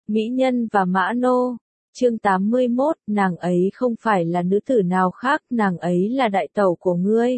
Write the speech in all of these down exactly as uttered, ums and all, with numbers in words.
Mỹ Nhân và Mã Nô. Chương tám mươi mốt, nàng ấy không phải là nữ tử nào khác, nàng ấy là đại tẩu của ngươi.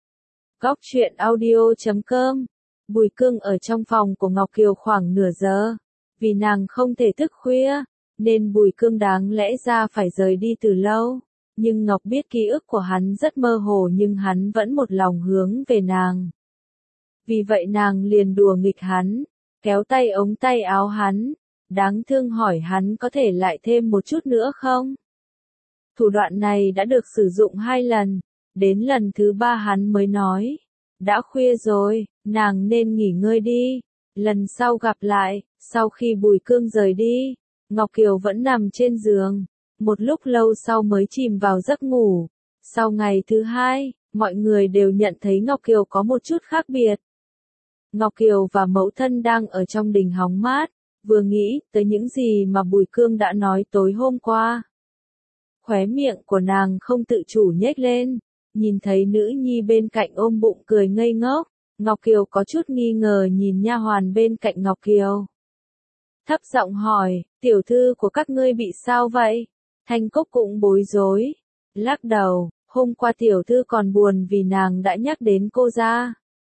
Góc truyện audio chấm com. Bùi Cương ở trong phòng của Ngọc Kiều khoảng nửa giờ. Vì nàng không thể thức khuya, nên Bùi Cương đáng lẽ ra phải rời đi từ lâu. Nhưng Ngọc biết ký ức của hắn rất mơ hồ, nhưng hắn vẫn một lòng hướng về nàng. Vì vậy nàng liền đùa nghịch hắn, kéo tay ống tay áo hắn, đáng thương hỏi hắn có thể lại thêm một chút nữa không? Thủ đoạn này đã được sử dụng hai lần, đến lần thứ ba hắn mới nói, đã khuya rồi, nàng nên nghỉ ngơi đi, lần sau gặp lại. Sau khi Bùi Cương rời đi, Ngọc Kiều vẫn nằm trên giường, một lúc lâu sau mới chìm vào giấc ngủ. Sau ngày thứ hai, mọi người đều nhận thấy Ngọc Kiều có một chút khác biệt. Ngọc Kiều và mẫu thân đang ở trong đình hóng mát, vừa nghĩ tới những gì mà Bùi Cương đã nói tối hôm qua. Khóe miệng của nàng không tự chủ nhếch lên, nhìn thấy nữ nhi bên cạnh ôm bụng cười ngây ngốc, Ngọc Kiều có chút nghi ngờ nhìn nha hoàn bên cạnh Ngọc Kiều. Thấp giọng hỏi, tiểu thư của các ngươi bị sao vậy? Thanh Cúc cũng bối rối, lắc đầu, hôm qua tiểu thư còn buồn vì nàng đã nhắc đến cô ra.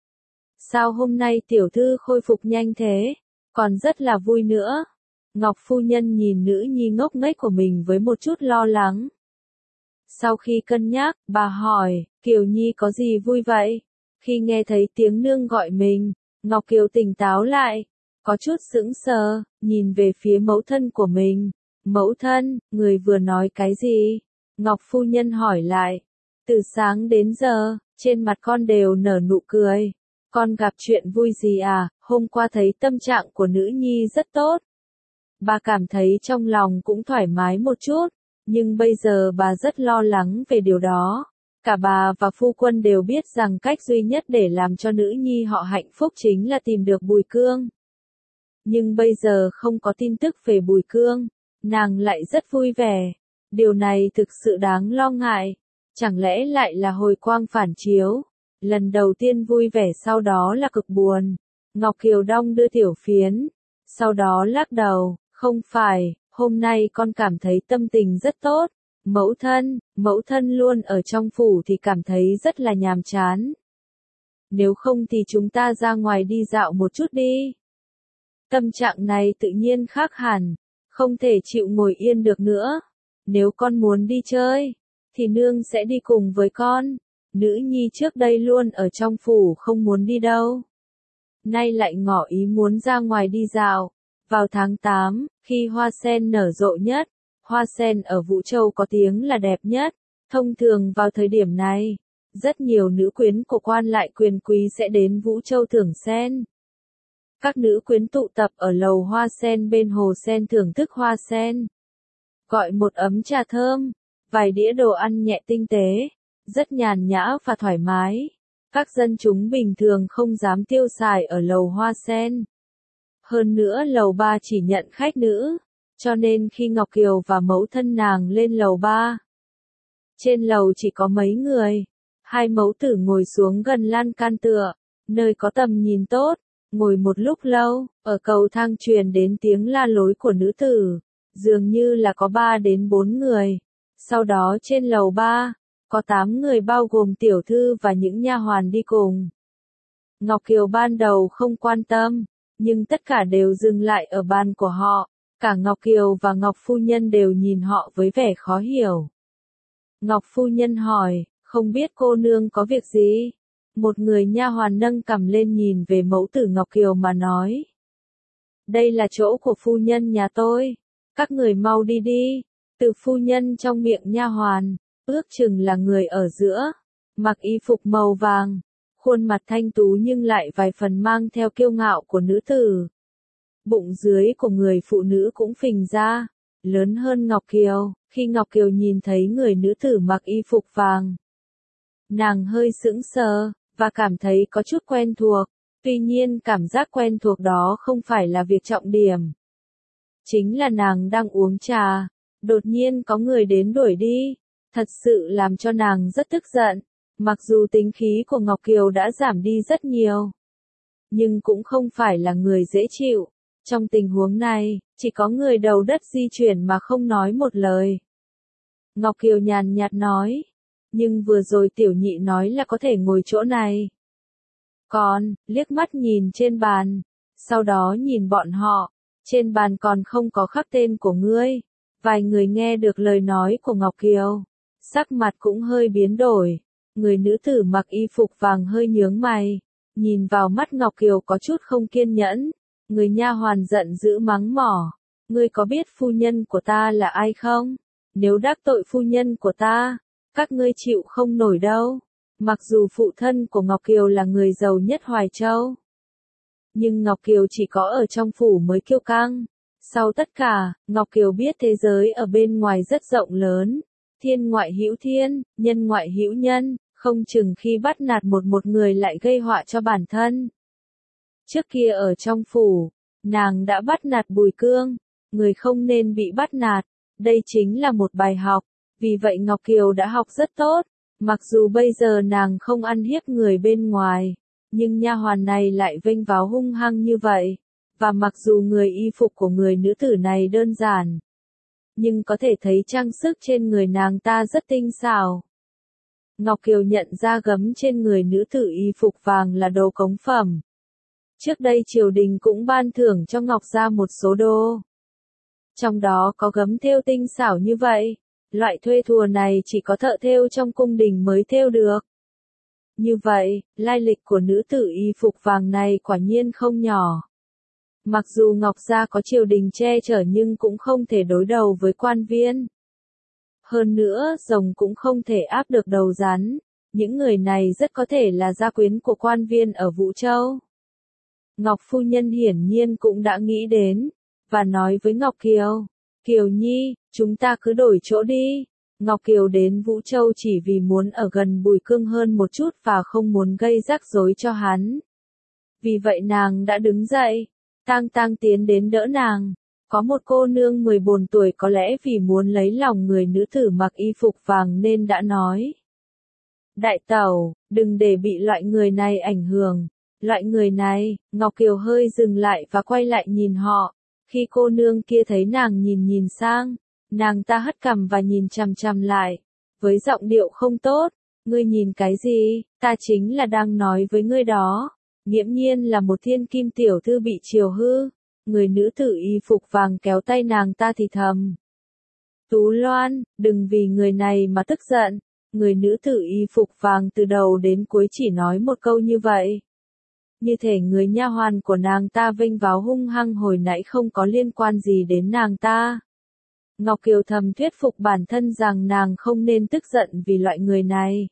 Sao hôm nay tiểu thư khôi phục nhanh thế, còn rất là vui nữa. Ngọc phu nhân nhìn nữ nhi ngốc nghếch của mình với một chút lo lắng. Sau khi cân nhắc, bà hỏi, Kiều Nhi có gì vui vậy? Khi nghe thấy tiếng nương gọi mình, Ngọc Kiều tỉnh táo lại, có chút sững sờ, nhìn về phía mẫu thân của mình. Mẫu thân, người vừa nói cái gì? Ngọc phu nhân hỏi lại. Từ sáng đến giờ, trên mặt con đều nở nụ cười. Con gặp chuyện vui gì à? Hôm qua thấy tâm trạng của nữ nhi rất tốt. Bà cảm thấy trong lòng cũng thoải mái một chút, nhưng bây giờ bà rất lo lắng về điều đó. Cả bà và phu quân đều biết rằng cách duy nhất để làm cho nữ nhi họ hạnh phúc chính là tìm được Bùi Cương. Nhưng bây giờ không có tin tức về Bùi Cương, nàng lại rất vui vẻ. Điều này thực sự đáng lo ngại. Chẳng lẽ lại là hồi quang phản chiếu? Lần đầu tiên vui vẻ sau đó là cực buồn. Ngọc Kiều đong đưa tiểu phiến, sau đó lắc đầu, không phải, hôm nay con cảm thấy tâm tình rất tốt. Mẫu thân, mẫu thân luôn ở trong phủ thì cảm thấy rất là nhàm chán. Nếu không thì chúng ta ra ngoài đi dạo một chút đi. Tâm trạng này tự nhiên khác hẳn, không thể chịu ngồi yên được nữa. Nếu con muốn đi chơi, thì nương sẽ đi cùng với con. Nữ nhi trước đây luôn ở trong phủ không muốn đi đâu. Nay lại ngỏ ý muốn ra ngoài đi dạo. Vào tháng tám, khi hoa sen nở rộ nhất, hoa sen ở Vũ Châu có tiếng là đẹp nhất. Thông thường vào thời điểm này, rất nhiều nữ quyến của quan lại quyền quý sẽ đến Vũ Châu thưởng sen. Các nữ quyến tụ tập ở lầu hoa sen bên hồ sen thưởng thức hoa sen. Gọi một ấm trà thơm, vài đĩa đồ ăn nhẹ tinh tế, rất nhàn nhã và thoải mái. Các dân chúng bình thường không dám tiêu xài ở lầu hoa sen. Hơn nữa lầu ba chỉ nhận khách nữ, cho nên khi Ngọc Kiều và mẫu thân nàng lên lầu ba, trên lầu chỉ có mấy người. Hai mẫu tử ngồi xuống gần lan can tựa, nơi có tầm nhìn tốt, ngồi một lúc lâu, ở cầu thang truyền đến tiếng la lối của nữ tử, dường như là có ba đến bốn người. Sau đó trên lầu ba, có tám người bao gồm tiểu thư và những nha hoàn đi cùng. Ngọc Kiều ban đầu không quan tâm, nhưng tất cả đều dừng lại ở bàn của họ. Cả Ngọc Kiều và Ngọc phu nhân đều nhìn họ với vẻ khó hiểu. Ngọc phu nhân hỏi, không biết cô nương có việc gì? Một người nha hoàn nâng cằm lên nhìn về mẫu tử Ngọc Kiều mà nói. Đây là chỗ của phu nhân nhà tôi. Các người mau đi đi. Từ phu nhân trong miệng nha hoàn, ước chừng là người ở giữa, mặc y phục màu vàng, khuôn mặt thanh tú nhưng lại vài phần mang theo kiêu ngạo của nữ tử. Bụng dưới của người phụ nữ cũng phình ra, lớn hơn Ngọc Kiều. Khi Ngọc Kiều nhìn thấy người nữ tử mặc y phục vàng, nàng hơi sững sờ, và cảm thấy có chút quen thuộc. Tuy nhiên cảm giác quen thuộc đó không phải là việc trọng điểm. Chính là nàng đang uống trà, đột nhiên có người đến đuổi đi. Thật sự làm cho nàng rất tức giận. Mặc dù tính khí của Ngọc Kiều đã giảm đi rất nhiều, nhưng cũng không phải là người dễ chịu. Trong tình huống này, chỉ có người đầu đất di chuyển mà không nói một lời. Ngọc Kiều nhàn nhạt nói, nhưng vừa rồi tiểu nhị nói là có thể ngồi chỗ này. Còn, liếc mắt nhìn trên bàn, sau đó nhìn bọn họ, trên bàn còn không có khắc tên của ngươi. Vài người nghe được lời nói của Ngọc Kiều, sắc mặt cũng hơi biến đổi. Người nữ tử mặc y phục vàng hơi nhướng mày, nhìn vào mắt Ngọc Kiều có chút không kiên nhẫn. Người nha hoàn giận dữ mắng mỏ, ngươi có biết phu nhân của ta là ai không? Nếu đắc tội phu nhân của ta, các ngươi chịu không nổi đâu. Mặc dù phụ thân của Ngọc Kiều là người giàu nhất Hoài Châu, nhưng Ngọc Kiều chỉ có ở trong phủ mới kiêu căng. Sau tất cả, Ngọc Kiều biết thế giới ở bên ngoài rất rộng lớn, thiên ngoại hữu thiên, nhân ngoại hữu nhân, không chừng khi bắt nạt một một người lại gây họa cho bản thân. Trước kia ở trong phủ, nàng đã bắt nạt Bùi Cương, người không nên bị bắt nạt, đây chính là một bài học, vì vậy Ngọc Kiều đã học rất tốt, mặc dù bây giờ nàng không ăn hiếp người bên ngoài, nhưng nha hoàn này lại vênh váo hung hăng như vậy, và mặc dù người y phục của người nữ tử này đơn giản, nhưng có thể thấy trang sức trên người nàng ta rất tinh xảo. Ngọc Kiều nhận ra gấm trên người nữ tử y phục vàng là đồ cống phẩm. Trước đây triều đình cũng ban thưởng cho Ngọc gia một số đồ. Trong đó có gấm thêu tinh xảo như vậy, loại thuê thùa này chỉ có thợ thêu trong cung đình mới thêu được. Như vậy, lai lịch của nữ tử y phục vàng này quả nhiên không nhỏ. Mặc dù Ngọc gia có triều đình che chở nhưng cũng không thể đối đầu với quan viên. Hơn nữa, rồng cũng không thể áp được đầu rắn, những người này rất có thể là gia quyến của quan viên ở Vũ Châu. Ngọc phu nhân hiển nhiên cũng đã nghĩ đến, và nói với Ngọc Kiều, Kiều Nhi, chúng ta cứ đổi chỗ đi. Ngọc Kiều đến Vũ Châu chỉ vì muốn ở gần Bùi Cương hơn một chút và không muốn gây rắc rối cho hắn. Vì vậy nàng đã đứng dậy, tang tang tiến đến đỡ nàng. Có một cô nương mười bốn tuổi có lẽ vì muốn lấy lòng người nữ tử mặc y phục vàng nên đã nói. Đại tẩu, đừng để bị loại người này ảnh hưởng. Loại người này, Ngọc Kiều hơi dừng lại và quay lại nhìn họ. Khi cô nương kia thấy nàng nhìn nhìn sang, nàng ta hất cằm và nhìn chằm chằm lại, với giọng điệu không tốt. Ngươi nhìn cái gì, ta chính là đang nói với ngươi đó. Nghiễm nhiên là một thiên kim tiểu thư bị chiều hư. Người nữ tử y phục vàng kéo tay nàng ta thì thầm. Tú Loan, đừng vì người này mà tức giận. Người nữ tử y phục vàng từ đầu đến cuối chỉ nói một câu như vậy. Như thể người nha hoàn của nàng ta vênh váo hung hăng hồi nãy không có liên quan gì đến nàng ta. Ngọc Kiều thầm thuyết phục bản thân rằng nàng không nên tức giận vì loại người này.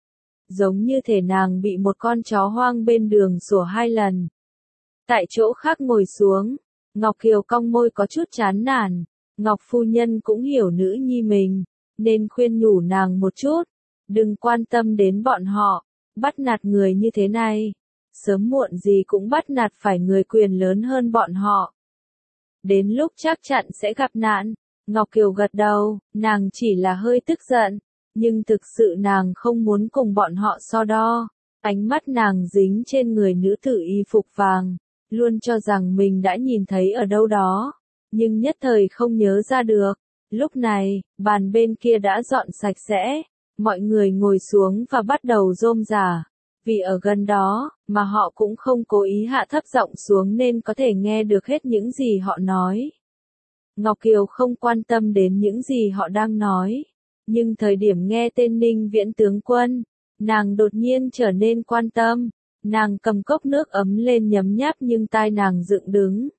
Giống như thể nàng bị một con chó hoang bên đường sủa hai lần. Tại chỗ khác ngồi xuống, Ngọc Kiều cong môi có chút chán nản. Ngọc phu nhân cũng hiểu nữ nhi mình, nên khuyên nhủ nàng một chút. Đừng quan tâm đến bọn họ, bắt nạt người như thế này. Sớm muộn gì cũng bắt nạt phải người quyền lớn hơn bọn họ. Đến lúc chắc chắn sẽ gặp nạn. Ngọc Kiều gật đầu, nàng chỉ là hơi tức giận, nhưng thực sự nàng không muốn cùng bọn họ so đo. Ánh mắt nàng dính trên người nữ tử y phục vàng, luôn cho rằng mình đã nhìn thấy ở đâu đó, nhưng nhất thời không nhớ ra được. Lúc này, bàn bên kia đã dọn sạch sẽ, mọi người ngồi xuống và bắt đầu rôm rả. Vì ở gần đó, mà họ cũng không cố ý hạ thấp giọng xuống nên có thể nghe được hết những gì họ nói. Ngọc Kiều không quan tâm đến những gì họ đang nói, nhưng thời điểm nghe tên Ninh Viễn tướng quân, nàng đột nhiên trở nên quan tâm. Nàng cầm cốc nước ấm lên nhấm nháp nhưng tai nàng dựng đứng.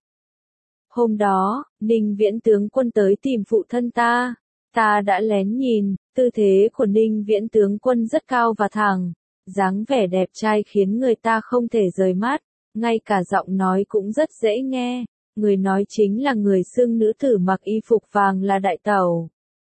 Hôm đó, Ninh Viễn tướng quân tới tìm phụ thân ta. Ta đã lén nhìn, tư thế của Ninh Viễn tướng quân rất cao và thẳng. Dáng vẻ đẹp trai khiến người ta không thể rời mắt. Ngay cả giọng nói cũng rất dễ nghe. Người nói chính là người xưng nữ tử mặc y phục vàng là đại tẩu.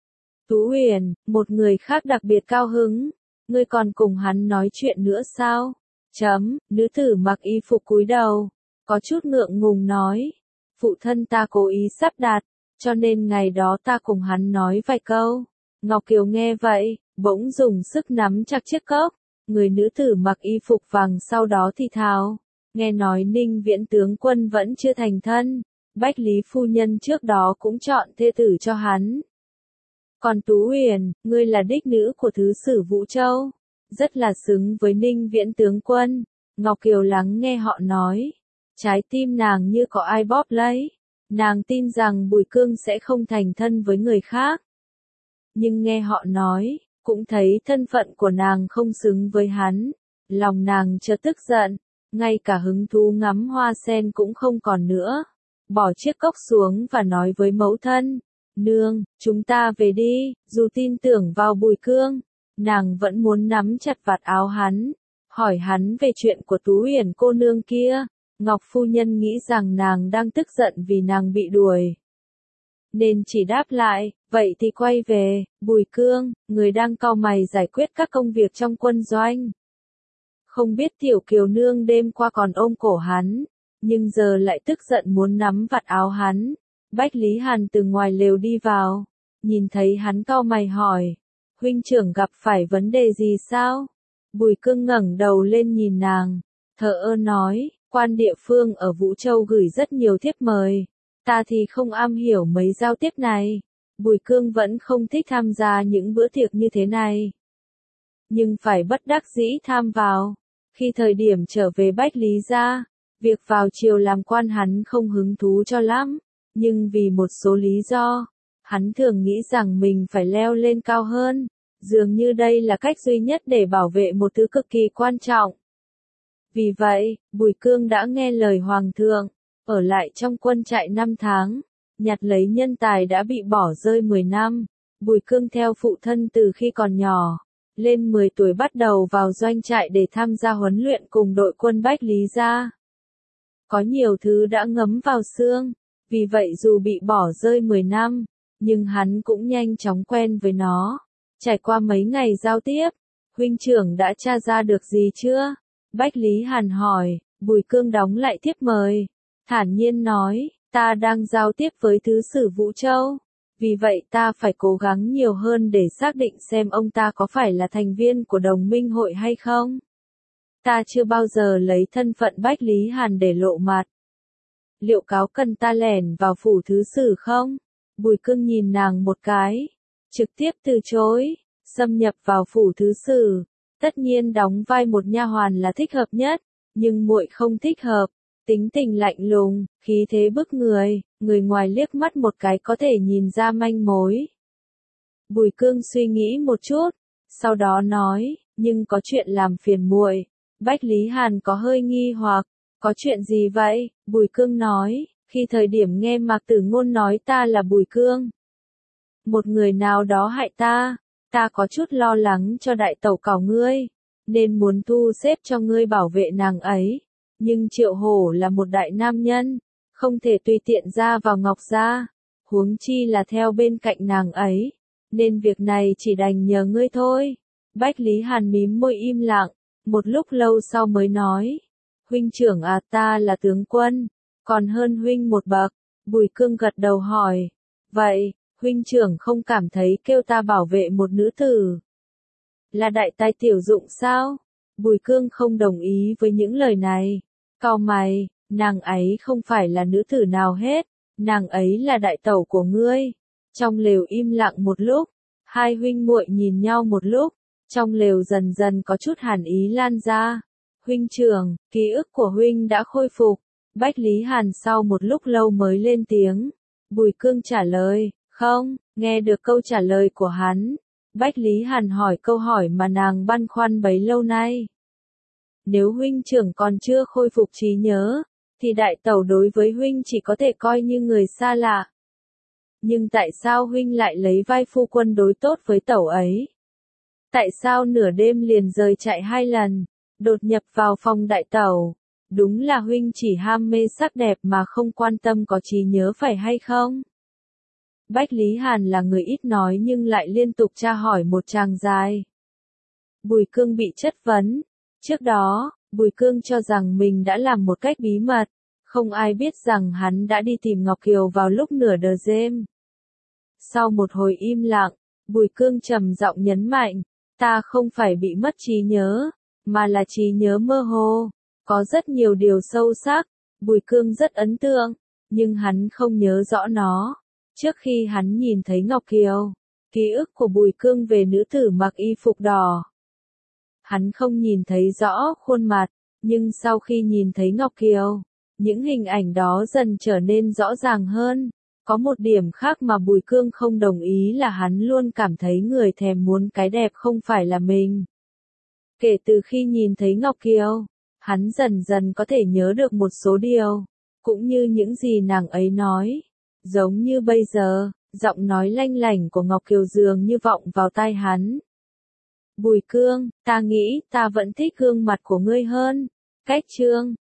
Tú Huyền, một người khác đặc biệt cao hứng. Ngươi còn cùng hắn nói chuyện nữa sao? Chấm, nữ tử mặc y phục cúi đầu, có chút ngượng ngùng nói. Phụ thân ta cố ý sắp đặt, cho nên ngày đó ta cùng hắn nói vài câu. Ngọc Kiều nghe vậy, bỗng dùng sức nắm chặt chiếc cốc. Người nữ tử mặc y phục vàng sau đó thì thào. Nghe nói Ninh Viễn tướng quân vẫn chưa thành thân, Bách Lý phu nhân trước đó cũng chọn thê tử cho hắn. Còn Tú Huyền, ngươi là đích nữ của thứ sử Vũ Châu, rất là xứng với Ninh Viễn tướng quân. Ngọc Kiều lắng nghe họ nói, trái tim nàng như có ai bóp lấy, nàng tin rằng Bùi Cương sẽ không thành thân với người khác. Nhưng nghe họ nói, cũng thấy thân phận của nàng không xứng với hắn, lòng nàng chợt tức giận, ngay cả hứng thú ngắm hoa sen cũng không còn nữa. Bỏ chiếc cốc xuống và nói với mẫu thân, nương, chúng ta về đi. Dù tin tưởng vào Bùi Cương, nàng vẫn muốn nắm chặt vạt áo hắn, hỏi hắn về chuyện của Tú Huyền cô nương kia. Ngọc phu nhân nghĩ rằng nàng đang tức giận vì nàng bị đuổi, nên chỉ đáp lại, vậy thì quay về. Bùi Cương, người đang cau mày giải quyết các công việc trong quân doanh. Không biết tiểu kiều nương đêm qua còn ôm cổ hắn, nhưng giờ lại tức giận muốn nắm vạt áo hắn. Bách Lý Hàn từ ngoài lều đi vào, nhìn thấy hắn cau mày hỏi, huynh trưởng gặp phải vấn đề gì sao? Bùi Cương ngẩng đầu lên nhìn nàng, thờ ơ nói, quan địa phương ở Vũ Châu gửi rất nhiều thiếp mời, ta thì không am hiểu mấy giao tiếp này. Bùi Cương vẫn không thích tham gia những bữa tiệc như thế này, nhưng phải bất đắc dĩ tham vào. Khi thời điểm trở về Bách Lý gia, việc vào triều làm quan hắn không hứng thú cho lắm, nhưng vì một số lý do, hắn thường nghĩ rằng mình phải leo lên cao hơn, dường như đây là cách duy nhất để bảo vệ một thứ cực kỳ quan trọng. Vì vậy, Bùi Cương đã nghe lời Hoàng thượng, ở lại trong quân trại năm tháng, nhặt lấy nhân tài đã bị bỏ rơi mười năm. Bùi Cương theo phụ thân từ khi còn nhỏ, lên mười tuổi bắt đầu vào doanh trại để tham gia huấn luyện cùng đội quân Bách Lý gia. Có nhiều thứ đã ngấm vào xương, vì vậy dù bị bỏ rơi mười năm, nhưng hắn cũng nhanh chóng quen với nó. Trải qua mấy ngày giao tiếp, huynh trưởng đã tra ra được gì chưa? Bách Lý Hàn hỏi. Bùi Cương đóng lại thiếp mời, thản nhiên nói, ta đang giao tiếp với thứ sử Vũ Châu, vì vậy ta phải cố gắng nhiều hơn để xác định xem ông ta có phải là thành viên của đồng minh hội hay không. Ta chưa bao giờ lấy thân phận Bách Lý Hàn để lộ mặt. Liệu cáo cần ta lẻn vào phủ thứ sử không? Bùi Cương nhìn nàng một cái, trực tiếp từ chối. Xâm nhập vào phủ thứ sử, tất nhiên đóng vai một nha hoàn là thích hợp nhất, nhưng muội không thích hợp. Tính tình lạnh lùng, khí thế bức người, người ngoài liếc mắt một cái có thể nhìn ra manh mối. Bùi Cương suy nghĩ một chút, sau đó nói, nhưng có chuyện làm phiền muội. Bách Lý Hàn có hơi nghi hoặc, có chuyện gì vậy? Bùi Cương nói, khi thời điểm nghe Mạc Tử Ngôn nói ta là Bùi Cương, một người nào đó hại ta, ta có chút lo lắng cho đại tẩu cảo ngươi, nên muốn thu xếp cho ngươi bảo vệ nàng ấy. Nhưng Triệu Hổ là một đại nam nhân, không thể tùy tiện ra vào Ngọc gia, huống chi là theo bên cạnh nàng ấy, nên việc này chỉ đành nhờ ngươi thôi. Bách Lý Hàn mím môi im lặng, một lúc lâu sau mới nói, huynh trưởng à, ta là tướng quân, còn hơn huynh một bậc. Bùi Cương gật đầu hỏi, vậy, huynh trưởng không cảm thấy kêu ta bảo vệ một nữ tử là đại tài tiểu dụng sao? Bùi Cương không đồng ý với những lời này, cau mày, nàng ấy không phải là nữ tử nào hết, nàng ấy là đại tẩu của ngươi. Trong lều im lặng một lúc, hai huynh muội nhìn nhau một lúc, trong lều dần dần có chút hàn ý lan ra. Huynh trưởng, ký ức của huynh đã khôi phục. Bách Lý Hàn sau một lúc lâu mới lên tiếng. Bùi Cương trả lời, không. Nghe được câu trả lời của hắn, Bách Lý Hàn hỏi câu hỏi mà nàng băn khoăn bấy lâu nay. Nếu huynh trưởng còn chưa khôi phục trí nhớ, thì đại tẩu đối với huynh chỉ có thể coi như người xa lạ. Nhưng tại sao huynh lại lấy vai phu quân đối tốt với tẩu ấy? Tại sao nửa đêm liền rời chạy hai lần, đột nhập vào phòng đại tẩu? Đúng là huynh chỉ ham mê sắc đẹp mà không quan tâm có trí nhớ phải hay không? Bách Lý Hàn là người ít nói nhưng lại liên tục tra hỏi một tràng dài. Bùi Cương bị chất vấn. Trước đó, Bùi Cương cho rằng mình đã làm một cách bí mật, không ai biết rằng hắn đã đi tìm Ngọc Kiều vào lúc nửa đêm đêm. Sau một hồi im lặng, Bùi Cương trầm giọng nhấn mạnh, ta không phải bị mất trí nhớ, mà là trí nhớ mơ hồ. Có rất nhiều điều sâu sắc, Bùi Cương rất ấn tượng, nhưng hắn không nhớ rõ nó. Trước khi hắn nhìn thấy Ngọc Kiều, ký ức của Bùi Cương về nữ tử mặc y phục đỏ. Hắn không nhìn thấy rõ khuôn mặt, nhưng sau khi nhìn thấy Ngọc Kiều, những hình ảnh đó dần trở nên rõ ràng hơn. Có một điểm khác mà Bùi Cương không đồng ý là hắn luôn cảm thấy người thèm muốn cái đẹp không phải là mình. Kể từ khi nhìn thấy Ngọc Kiều, hắn dần dần có thể nhớ được một số điều, cũng như những gì nàng ấy nói. Giống như bây giờ, giọng nói lanh lảnh của Ngọc Kiều dường như vọng vào tai hắn. Bùi Cương, ta nghĩ ta vẫn thích gương mặt của ngươi hơn. Cách Trương